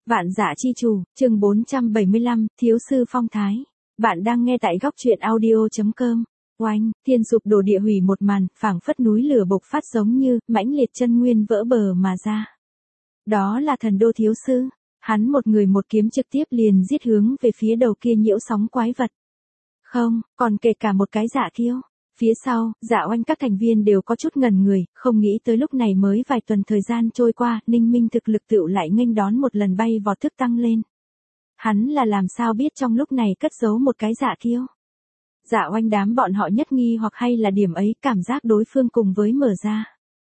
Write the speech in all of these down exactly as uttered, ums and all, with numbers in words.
Vạn Dã Chi Chủ, chương bốn trăm bảy mươi lăm, Thiếu sư phong thái. Bạn đang nghe tại góc truyện audio chấm com. Oanh, thiên sụp đổ địa hủy một màn, phảng phất núi lửa bộc phát giống như mãnh liệt chân nguyên vỡ bờ mà ra. Đó là thần đô thiếu sư, hắn một người một kiếm trực tiếp liền giết hướng về phía đầu kia nhiễu sóng quái vật. Không, còn kể cả một cái Dạ Kiêu. Phía sau, Dạ Oanh các thành viên đều có chút ngẩn người, không nghĩ tới lúc này mới vài tuần thời gian trôi qua, Ninh Minh thực lực tựu lại nghênh đón một lần bay vọt thức tăng lên. Hắn là làm sao biết trong lúc này cất giấu một cái Dạ Kiêu. Dạ Oanh đám bọn họ nhất nghi hoặc hay là điểm ấy cảm giác đối phương cùng với mở ra.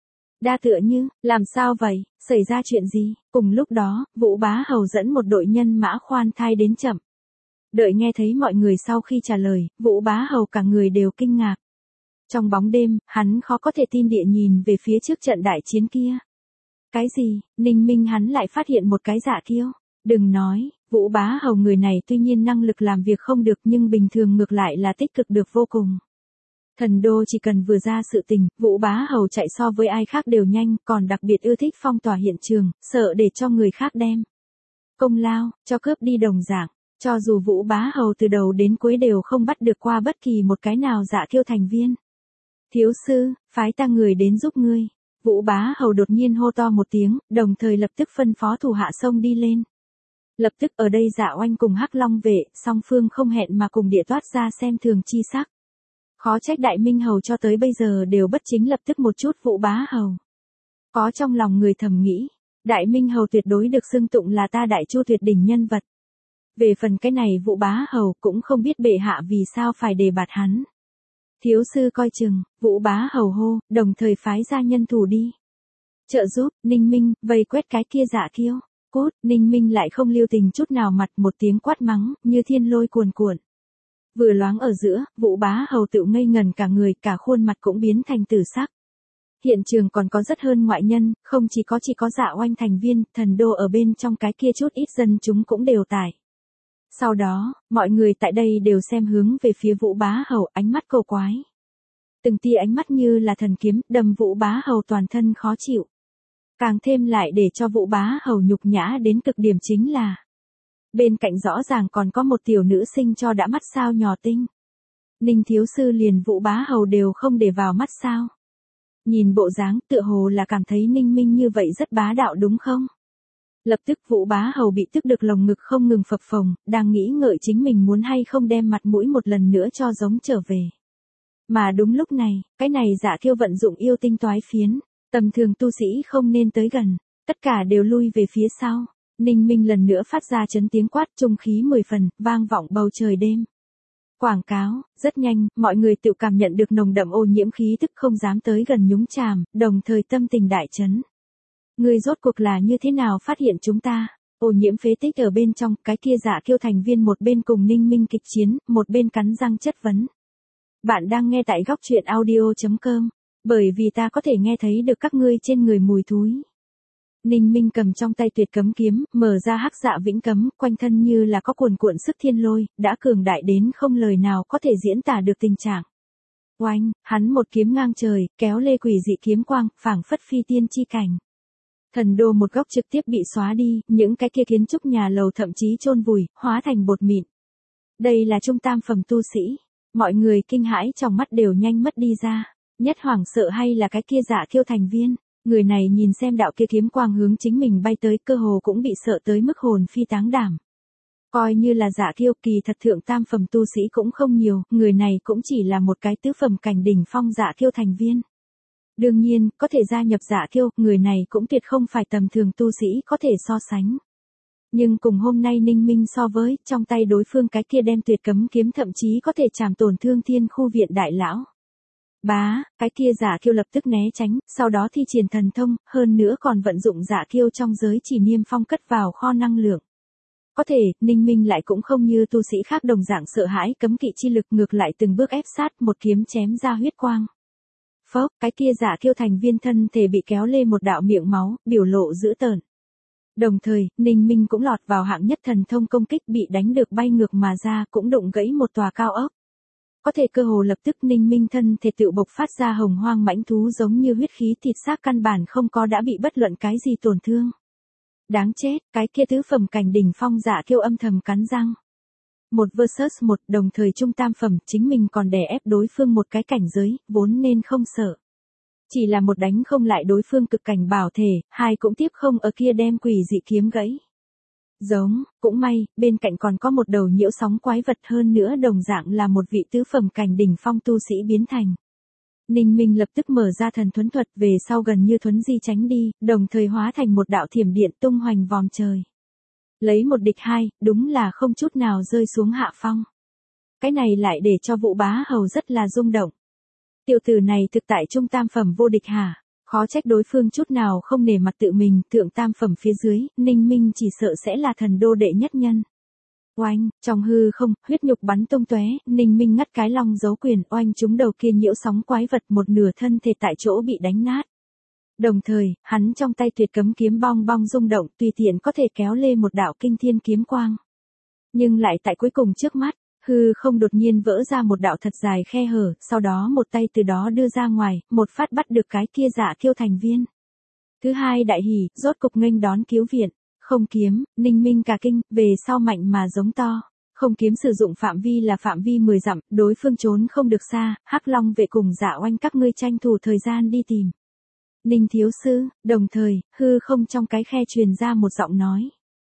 Đa tựa như, làm sao vậy, xảy ra chuyện gì, cùng lúc đó, Vũ Bá Hầu dẫn một đội nhân mã khoan thai đến chậm. Đợi nghe thấy mọi người sau khi trả lời, Vũ Bá Hầu cả người đều kinh ngạc. Trong bóng đêm, hắn khó có thể tin địa nhìn về phía trước trận đại chiến kia. Cái gì, Ninh Minh hắn lại phát hiện một cái Dạ Kiêu. Đừng nói, Vũ Bá Hầu người này tuy nhiên năng lực làm việc không được nhưng bình thường ngược lại là tích cực được vô cùng. Thần đô chỉ cần vừa ra sự tình, Vũ Bá Hầu chạy so với ai khác đều nhanh, còn đặc biệt ưa thích phong tỏa hiện trường, sợ để cho người khác đem công lao, cho cướp đi đồng dạng. Cho dù Vũ Bá Hầu từ đầu đến cuối đều không bắt được qua bất kỳ một cái nào Dạ Kiêu thành viên. Thiếu sư, phái ta người đến giúp ngươi. Vũ Bá Hầu đột nhiên hô to một tiếng, đồng thời lập tức phân phó thủ hạ xông đi lên. Lập tức ở đây Dạ Oanh cùng Hắc Long vệ, song phương không hẹn mà cùng địa toát ra xem thường chi sắc. Khó trách Đại Minh Hầu cho tới bây giờ đều bất chính lập tức một chút Vũ Bá Hầu. Có trong lòng người thầm nghĩ, Đại Minh Hầu tuyệt đối được xưng tụng là ta Đại Chu tuyệt đỉnh nhân vật. Về phần cái này Vũ Bá Hầu cũng không biết bệ hạ vì sao phải đề bạt hắn. Thiếu sư coi chừng, Vũ Bá Hầu hô, đồng thời phái ra nhân thủ đi. Trợ giúp, Ninh Minh, vây quét cái kia Dạ Kiêu. Cốt, Ninh Minh lại không lưu tình chút nào mặt một tiếng quát mắng, như thiên lôi cuồn cuộn. Vừa loáng ở giữa, Vũ Bá Hầu tự ngây ngần cả người, cả khuôn mặt cũng biến thành tử sắc. Hiện trường còn có rất hơn ngoại nhân, không chỉ có chỉ có Dạ Oanh thành viên, thần đô ở bên trong cái kia chút ít dân chúng cũng đều tải. Sau đó, mọi người tại đây đều xem hướng về phía Vũ Bá Hầu, ánh mắt cầu quái. Từng tia ánh mắt như là thần kiếm, đâm Vũ Bá Hầu toàn thân khó chịu. Càng thêm lại để cho Vũ Bá Hầu nhục nhã đến cực điểm chính là bên cạnh rõ ràng còn có một tiểu nữ sinh cho đã mắt sao nhỏ tinh. Ninh thiếu sư liền Vũ Bá Hầu đều không để vào mắt sao. Nhìn bộ dáng tựa hồ là cảm thấy Ninh Minh như vậy rất bá đạo đúng không? Lập tức Vũ Bá Hầu bị tức được lồng ngực không ngừng phập phồng, đang nghĩ ngợi chính mình muốn hay không đem mặt mũi một lần nữa cho giống trở về. Mà đúng lúc này, cái này Dạ Kiêu vận dụng yêu tinh toái phiến, tầm thường tu sĩ không nên tới gần, tất cả đều lui về phía sau. Ninh Minh lần nữa phát ra chấn tiếng quát trung khí mười phần, vang vọng bầu trời đêm. Quảng cáo, rất nhanh, mọi người tự cảm nhận được nồng đậm ô nhiễm khí tức không dám tới gần nhúng chàm, đồng thời tâm tình đại chấn. Người rốt cuộc là như thế nào phát hiện chúng ta? Ô nhiễm phế tích ở bên trong, cái kia Dạ Kiêu thành viên một bên cùng Ninh Minh kịch chiến, một bên cắn răng chất vấn. Bạn đang nghe tại góc truyện audio chấm com, bởi vì ta có thể nghe thấy được các ngươi trên người mùi thúi. Ninh Minh cầm trong tay tuyệt cấm kiếm, mở ra Hắc Dạ Vĩnh Cấm, quanh thân như là có cuồn cuộn sức thiên lôi, đã cường đại đến không lời nào có thể diễn tả được tình trạng. Oanh, hắn một kiếm ngang trời, kéo lê quỷ dị kiếm quang, phảng phất phi tiên chi cảnh. Thần đô một góc trực tiếp bị xóa đi, những cái kia kiến trúc nhà lầu thậm chí chôn vùi, hóa thành bột mịn. Đây là trung tam phẩm tu sĩ, mọi người kinh hãi trong mắt đều nhanh mất đi ra, nhất hoảng sợ hay là cái kia Dạ Kiêu thành viên, người này nhìn xem đạo kia kiếm quang hướng chính mình bay tới, cơ hồ cũng bị sợ tới mức hồn phi táng đảm. Coi như là Dạ Kiêu, kỳ thật thượng tam phẩm tu sĩ cũng không nhiều, người này cũng chỉ là một cái tứ phẩm cảnh đỉnh phong Dạ Kiêu thành viên. Đương nhiên, có thể gia nhập Dạ Kiêu, người này cũng tuyệt không phải tầm thường tu sĩ có thể so sánh. Nhưng cùng hôm nay Ninh Minh so với, trong tay đối phương cái kia đem tuyệt cấm kiếm thậm chí có thể chảm tổn thương thiên khu viện đại lão. Bá, cái kia Dạ Kiêu lập tức né tránh, sau đó thi triển thần thông, hơn nữa còn vận dụng Dạ Kiêu trong giới chỉ niêm phong cất vào kho năng lượng. Có thể, Ninh Minh lại cũng không như tu sĩ khác đồng dạng sợ hãi cấm kỵ chi lực, ngược lại từng bước ép sát, một kiếm chém ra huyết quang. Phốc, cái kia Dạ Kiêu thành viên thân thể bị kéo lên một đạo miệng máu, biểu lộ dữ tợn. Đồng thời, Ninh Minh cũng lọt vào hạng nhất thần thông công kích, bị đánh được bay ngược mà ra, cũng đụng gãy một tòa cao ốc. Có thể cơ hồ lập tức Ninh Minh thân thể tự bộc phát ra hồng hoang mãnh thú giống như huyết khí thịt xác căn bản không có đã bị bất luận cái gì tổn thương. Đáng chết, cái kia tứ phẩm cảnh đỉnh phong Dạ Kiêu âm thầm cắn răng. Một versus một, đồng thời trung tam phẩm, chính mình còn đè ép đối phương một cái cảnh giới, vốn nên không sợ. Chỉ là một đánh không lại đối phương cực cảnh bảo thể, hai cũng tiếp không ở kia đem quỷ dị kiếm gãy. Giống, cũng may, bên cạnh còn có một đầu nhiễu sóng quái vật, hơn nữa đồng dạng là một vị tứ phẩm cảnh đỉnh phong tu sĩ biến thành. Ninh Minh lập tức mở ra thần thuấn thuật, về sau gần như thuấn di tránh đi, đồng thời hóa thành một đạo thiểm điện tung hoành vòm trời. Lấy một địch hai, đúng là không chút nào rơi xuống hạ phong. Cái này lại để cho Vũ Bá Hầu rất là rung động. Tiểu tử này thực tại trung tam phẩm vô địch hả? Khó trách đối phương chút nào không nể mặt tự mình, thượng tam phẩm phía dưới, Ninh Minh chỉ sợ sẽ là thần đô đệ nhất nhân. Oanh, trong hư không, huyết nhục bắn tung tóe, Ninh Minh ngắt cái long dấu quyền, oanh trúng đầu kia nhiễu sóng quái vật, một nửa thân thể tại chỗ bị đánh nát. Đồng thời, hắn trong tay tuyệt cấm kiếm bong bong rung động, tùy tiện có thể kéo lê một đạo kinh thiên kiếm quang. Nhưng lại tại cuối cùng trước mắt, hư không đột nhiên vỡ ra một đạo thật dài khe hở, sau đó một tay từ đó đưa ra ngoài, một phát bắt được cái kia Dạ Kiêu thành viên. Thứ hai đại hỉ, rốt cục nghênh đón cứu viện. Không kiếm, Ninh Minh cả kinh, về sau mạnh mà giống to. Không kiếm sử dụng phạm vi là phạm vi mười dặm, đối phương trốn không được xa, Hắc Long vệ cùng Dạ Oanh các ngươi tranh thủ thời gian đi tìm. Ninh thiếu sư, đồng thời, hư không trong cái khe truyền ra một giọng nói.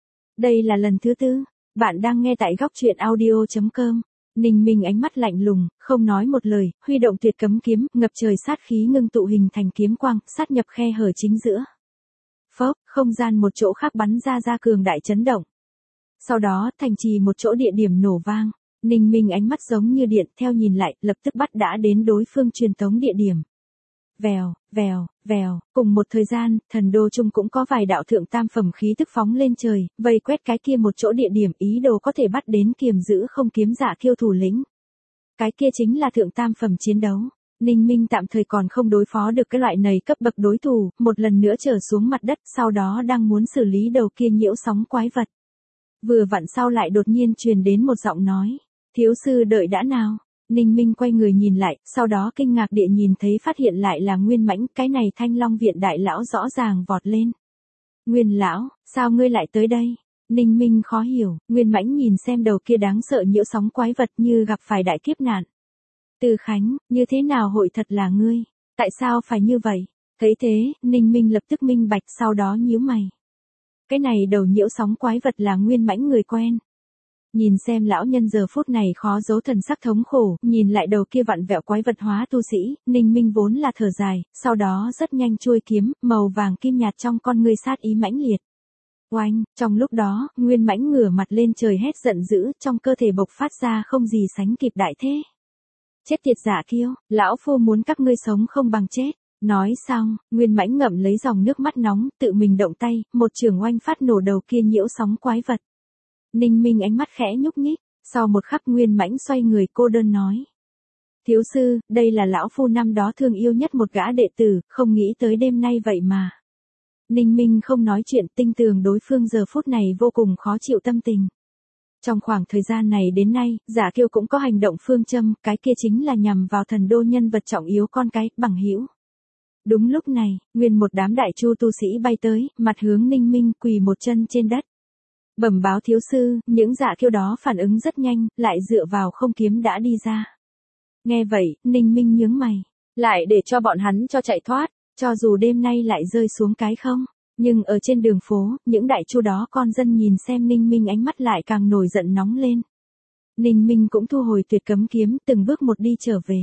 Đây là lần thứ tư, bạn đang nghe tại góc truyện audio chấm com. Ninh Minh ánh mắt lạnh lùng, không nói một lời, huy động tuyệt cấm kiếm, ngập trời sát khí ngưng tụ hình thành kiếm quang, sát nhập khe hở chính giữa. Phốc, không gian một chỗ khác bắn ra ra cường đại chấn động. Sau đó, thành trì một chỗ địa điểm nổ vang. Ninh Minh ánh mắt giống như điện, theo nhìn lại, lập tức bắt đã đến đối phương truyền tống địa điểm. Vèo, vèo, vèo, cùng một thời gian, thần đô trung cũng có vài đạo thượng tam phẩm khí tức phóng lên trời, vây quét cái kia một chỗ địa điểm, ý đồ có thể bắt đến kiềm giữ không kiếm Dạ Kiêu thủ lĩnh. Cái kia chính là thượng tam phẩm chiến đấu. Ninh Minh tạm thời còn không đối phó được cái loại này cấp bậc đối thủ, một lần nữa trở xuống mặt đất, sau đó đang muốn xử lý đầu kia nhiễu sóng quái vật. Vừa vặn sau lại đột nhiên truyền đến một giọng nói, thiếu sư đợi đã nào. Ninh Minh quay người nhìn lại, sau đó kinh ngạc địa nhìn thấy phát hiện lại là Nguyên Mãnh, cái này Thanh Long viện đại lão rõ ràng vọt lên. Nguyên lão, sao ngươi lại tới đây? Ninh Minh khó hiểu, Nguyên Mãnh nhìn xem đầu kia đáng sợ nhiễu sóng quái vật như gặp phải đại kiếp nạn. Từ Khánh, như thế nào hội thật là ngươi? Tại sao phải như vậy? Thấy thế, Ninh Minh lập tức minh bạch, sau đó nhíu mày. Cái này đầu nhiễu sóng quái vật là Nguyên Mãnh người quen. Nhìn xem lão nhân giờ phút này khó giấu thần sắc thống khổ, nhìn lại đầu kia vặn vẹo quái vật hóa tu sĩ, Ninh Minh vốn là thở dài, sau đó rất nhanh chuôi kiếm, màu vàng kim nhạt trong con ngươi sát ý mãnh liệt. Oanh, trong lúc đó, Nguyên Mãnh ngửa mặt lên trời hét giận dữ, trong cơ thể bộc phát ra không gì sánh kịp đại thế. Chết tiệt Dạ Kiêu, lão phu muốn các ngươi sống không bằng chết. Nói xong, Nguyên Mãnh ngậm lấy dòng nước mắt nóng, tự mình động tay, một trường oanh phát nổ đầu kia nhiễu sóng quái vật. Ninh Minh ánh mắt khẽ nhúc nhích, sau một khắc Nguyên Mãnh xoay người cô đơn nói. Thiếu sư, đây là lão phu năm đó thương yêu nhất một gã đệ tử, không nghĩ tới đêm nay vậy mà. Ninh Minh không nói chuyện, tinh tường đối phương giờ phút này vô cùng khó chịu tâm tình. Trong khoảng thời gian này đến nay, Dạ Kiêu cũng có hành động phương châm, cái kia chính là nhằm vào thần đô nhân vật trọng yếu con cái, bằng hữu. Đúng lúc này, nguyên một đám đại chu tu sĩ bay tới, mặt hướng Ninh Minh, quỳ một chân trên đất. Bẩm báo thiếu sư, những Dạ Kiêu đó phản ứng rất nhanh, lại dựa vào không kiếm đã đi ra. Nghe vậy, Ninh Minh nhướng mày, lại để cho bọn hắn cho chạy thoát, cho dù đêm nay lại rơi xuống cái không. Nhưng ở trên đường phố, những đại chu đó con dân nhìn xem Ninh Minh ánh mắt lại càng nổi giận nóng lên. Ninh Minh cũng thu hồi tuyệt cấm kiếm, từng bước một đi trở về.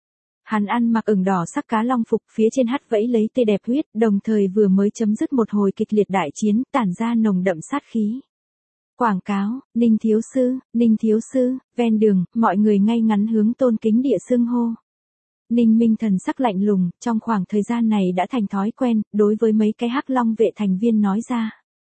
Hắn ăn mặc ửng đỏ sắc cá long phục, phía trên hắt vẫy lấy tê đẹp huyết, đồng thời vừa mới chấm dứt một hồi kịch liệt đại chiến, tản ra nồng đậm sát khí. Quảng cáo, Ninh thiếu sư, Ninh thiếu sư, ven đường, mọi người ngay ngắn hướng tôn kính địa xưng hô. Ninh Minh thần sắc lạnh lùng, trong khoảng thời gian này đã thành thói quen, đối với mấy cái Hắc Long vệ thành viên nói ra.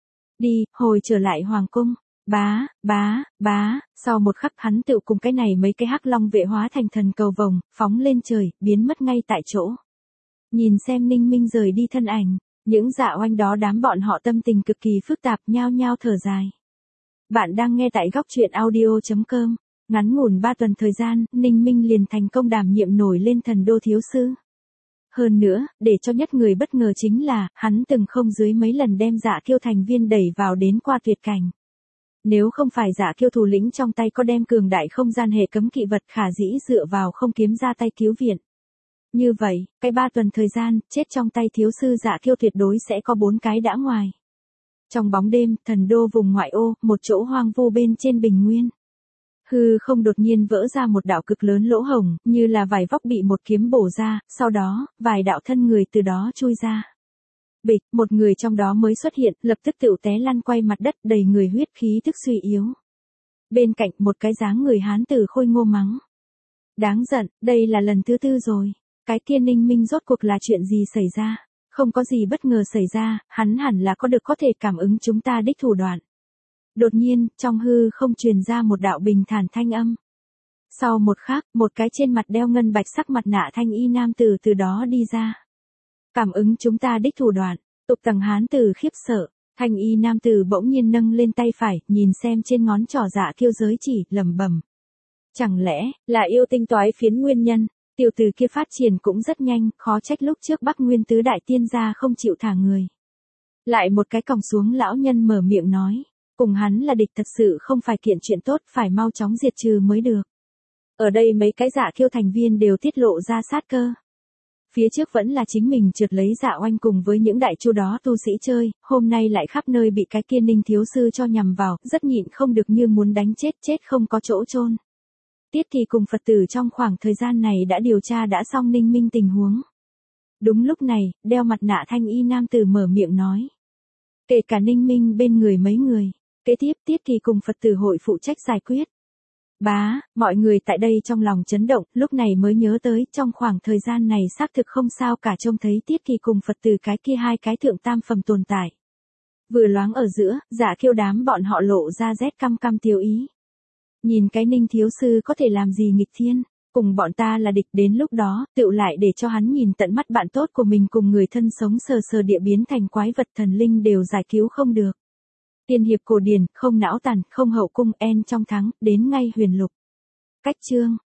Đi, hồi trở lại hoàng cung. Bá, bá, bá, sau một khắc hắn tự cùng cái này mấy cái Hắc Long vệ hóa thành thần cầu vồng, phóng lên trời, biến mất ngay tại chỗ. Nhìn xem Ninh Minh rời đi thân ảnh, những Dạ Oanh đó đám bọn họ tâm tình cực kỳ phức tạp, nhao nhao thở dài. Bạn đang nghe tại góc truyện audio chấm com. Ngắn ngủn ba tuần thời gian, Ninh Minh liền thành công đảm nhiệm nổi lên thần đô thiếu sư. Hơn nữa, để cho nhất người bất ngờ chính là, hắn từng không dưới mấy lần đem Dạ Kiêu thành viên đẩy vào đến qua tuyệt cảnh. Nếu không phải Dạ Kiêu thủ lĩnh trong tay có đem cường đại không gian hệ cấm kỵ vật khả dĩ dựa vào không kiếm ra tay cứu viện. Như vậy, cái ba tuần thời gian, chết trong tay thiếu sư Dạ Kiêu tuyệt đối sẽ có bốn cái đã ngoài. Trong bóng đêm, thần đô vùng ngoại ô, một chỗ hoang vu bên trên bình nguyên. Hư không đột nhiên vỡ ra một đạo cực lớn lỗ hổng, như là vài vóc bị một kiếm bổ ra, sau đó, vài đạo thân người từ đó chui ra. Bịch, một người trong đó mới xuất hiện, lập tức tựu té lăn quay mặt đất đầy người huyết khí tức suy yếu. Bên cạnh một cái dáng người hán tử khôi ngô mắng. Đáng giận, đây là lần thứ tư rồi. Cái kia Ninh Minh rốt cuộc là chuyện gì xảy ra? Không có gì bất ngờ xảy ra, hắn hẳn là có được có thể cảm ứng chúng ta đích thủ đoạn. Đột nhiên, trong hư không truyền ra một đạo bình thản thanh âm. Sau một khắc, một cái trên mặt đeo ngân bạch sắc mặt nạ thanh y nam tử từ đó đi ra. Cảm ứng chúng ta đích thủ đoạn, tục tầng hán tử khiếp sợ, thanh y nam tử bỗng nhiên nâng lên tay phải, nhìn xem trên ngón trỏ Dạ Kiêu giới chỉ, lẩm bẩm. Chẳng lẽ, là yêu tinh toái phiến nguyên nhân, tiểu tử kia phát triển cũng rất nhanh, khó trách lúc trước Bắc Nguyên tứ đại tiên gia không chịu thả người. Lại một cái còng xuống lão nhân mở miệng nói. Cùng hắn là địch thật sự không phải kiện chuyện tốt, phải mau chóng diệt trừ mới được. Ở đây mấy cái Dạ Kiêu thành viên đều tiết lộ ra sát cơ. Phía trước vẫn là chính mình trượt lấy Dạ Oanh cùng với những đại chu đó tu sĩ chơi, hôm nay lại khắp nơi bị cái kia Ninh thiếu sư cho nhằm vào, rất nhịn không được như muốn đánh chết chết không có chỗ chôn. Tiết Kỳ cùng Phật tử trong khoảng thời gian này đã điều tra đã xong Ninh Minh tình huống. Đúng lúc này, đeo mặt nạ thanh y nam tử mở miệng nói. Kể cả Ninh Minh bên người mấy người. Kế tiếp Tiết Kỳ cùng Phật tử hội phụ trách giải quyết. Bá, mọi người tại đây trong lòng chấn động, lúc này mới nhớ tới, trong khoảng thời gian này xác thực không sao cả trông thấy Tiết Kỳ cùng Phật tử cái kia hai cái thượng tam phẩm tồn tại. Vừa loáng ở giữa, Dạ Kiêu đám bọn họ lộ ra rét căm căm tiêu ý. Nhìn cái Ninh thiếu sư có thể làm gì nghịch thiên, cùng bọn ta là địch, đến lúc đó, tựu lại để cho hắn nhìn tận mắt bạn tốt của mình cùng người thân sống sờ sờ địa biến thành quái vật thần linh đều giải cứu không được. Tiên hiệp cổ điển, không não tàn, không hậu cung, en trong thắng, đến ngay huyền lục. Cách chương.